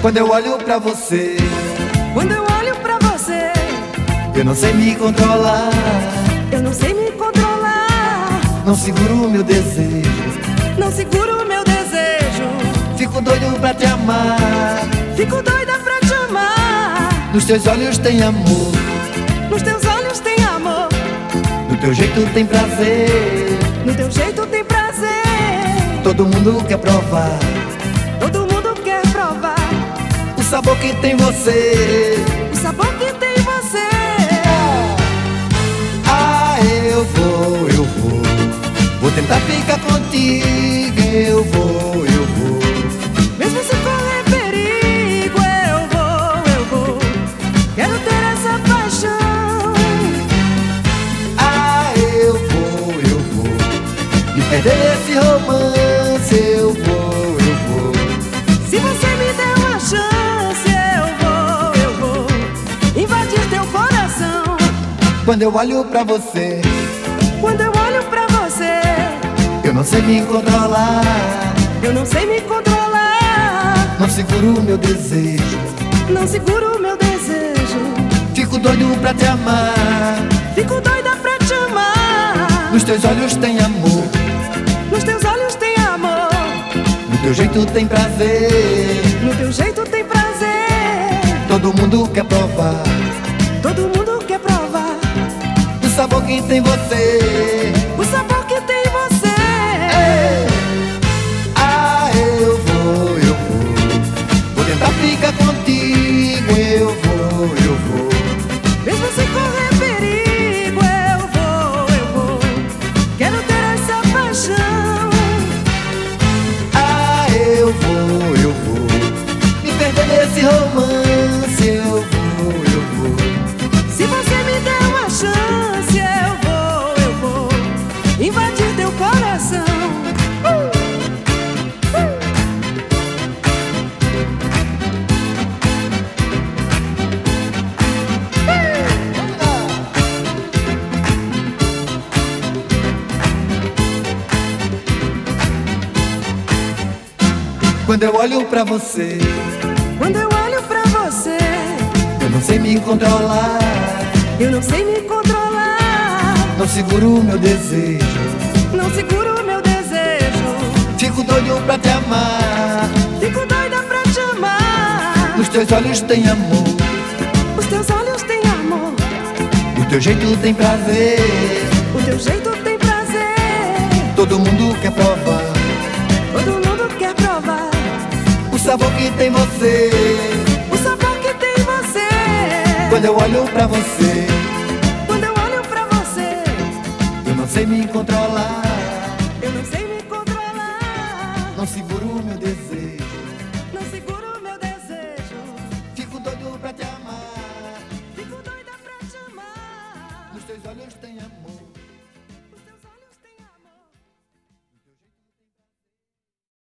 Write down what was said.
Quando eu olho pra você, quando eu olho pra você, eu não sei me controlar, eu não sei me controlar. não seguro o meu desejo, não seguro o meu desejo. Fico doido pra te amar, fico doida pra te amar. Nos teus olhos tem amor, nos teus olhos tem amor. No teu jeito tem prazer, no teu jeito tem prazer. Todo mundo quer provar, todo mundo quer provar o sabor que tem você, o sabor que tem você. Ah, eu vou tentar ficar contigo. Eu vou. Mesmo se correr perigo, eu vou. Quero ter essa paixão. Ah, eu vou me perder nesse romance. Eu vou. Se você me der uma chance, eu vou invadir teu coração. Quando eu olho pra você, quando eu olho pra você, eu não sei me controlar, eu não sei me controlar. não seguro o meu desejo, não seguro o meu desejo. Fico doido pra te amar, fico doida pra te amar. Nos teus olhos tem amor, nos teus olhos tem amor. No teu jeito tem prazer, no teu jeito tem prazer. Todo mundo quer provar, todo mundo quer provar o sabor que tem você, o sabor que tem você. Ah, eu vou tentar ficar contigo. Eu vou. Mesmo se correr perigo, eu vou. Quero ter essa paixão. Ah, eu vou me perder nesse romance. Eu vou. Se você me der uma chance, eu vou invadir teu coração. Quando eu olho pra você, quando eu olho pra você, eu não sei me controlar, eu não sei me controlar. não seguro o meu desejo, não seguro o meu desejo. Fico doido pra te amar, fico doida pra te amar. Nos teus olhos tem amor, os teus olhos tem amor. No teu jeito tem prazer, o teu jeito tem prazer. Todo mundo quer provar, todo mundo quer provar o sabor que tem você, o sabor que tem você. Quando eu olho pra você, quando eu olho pra você, eu não sei me controlar,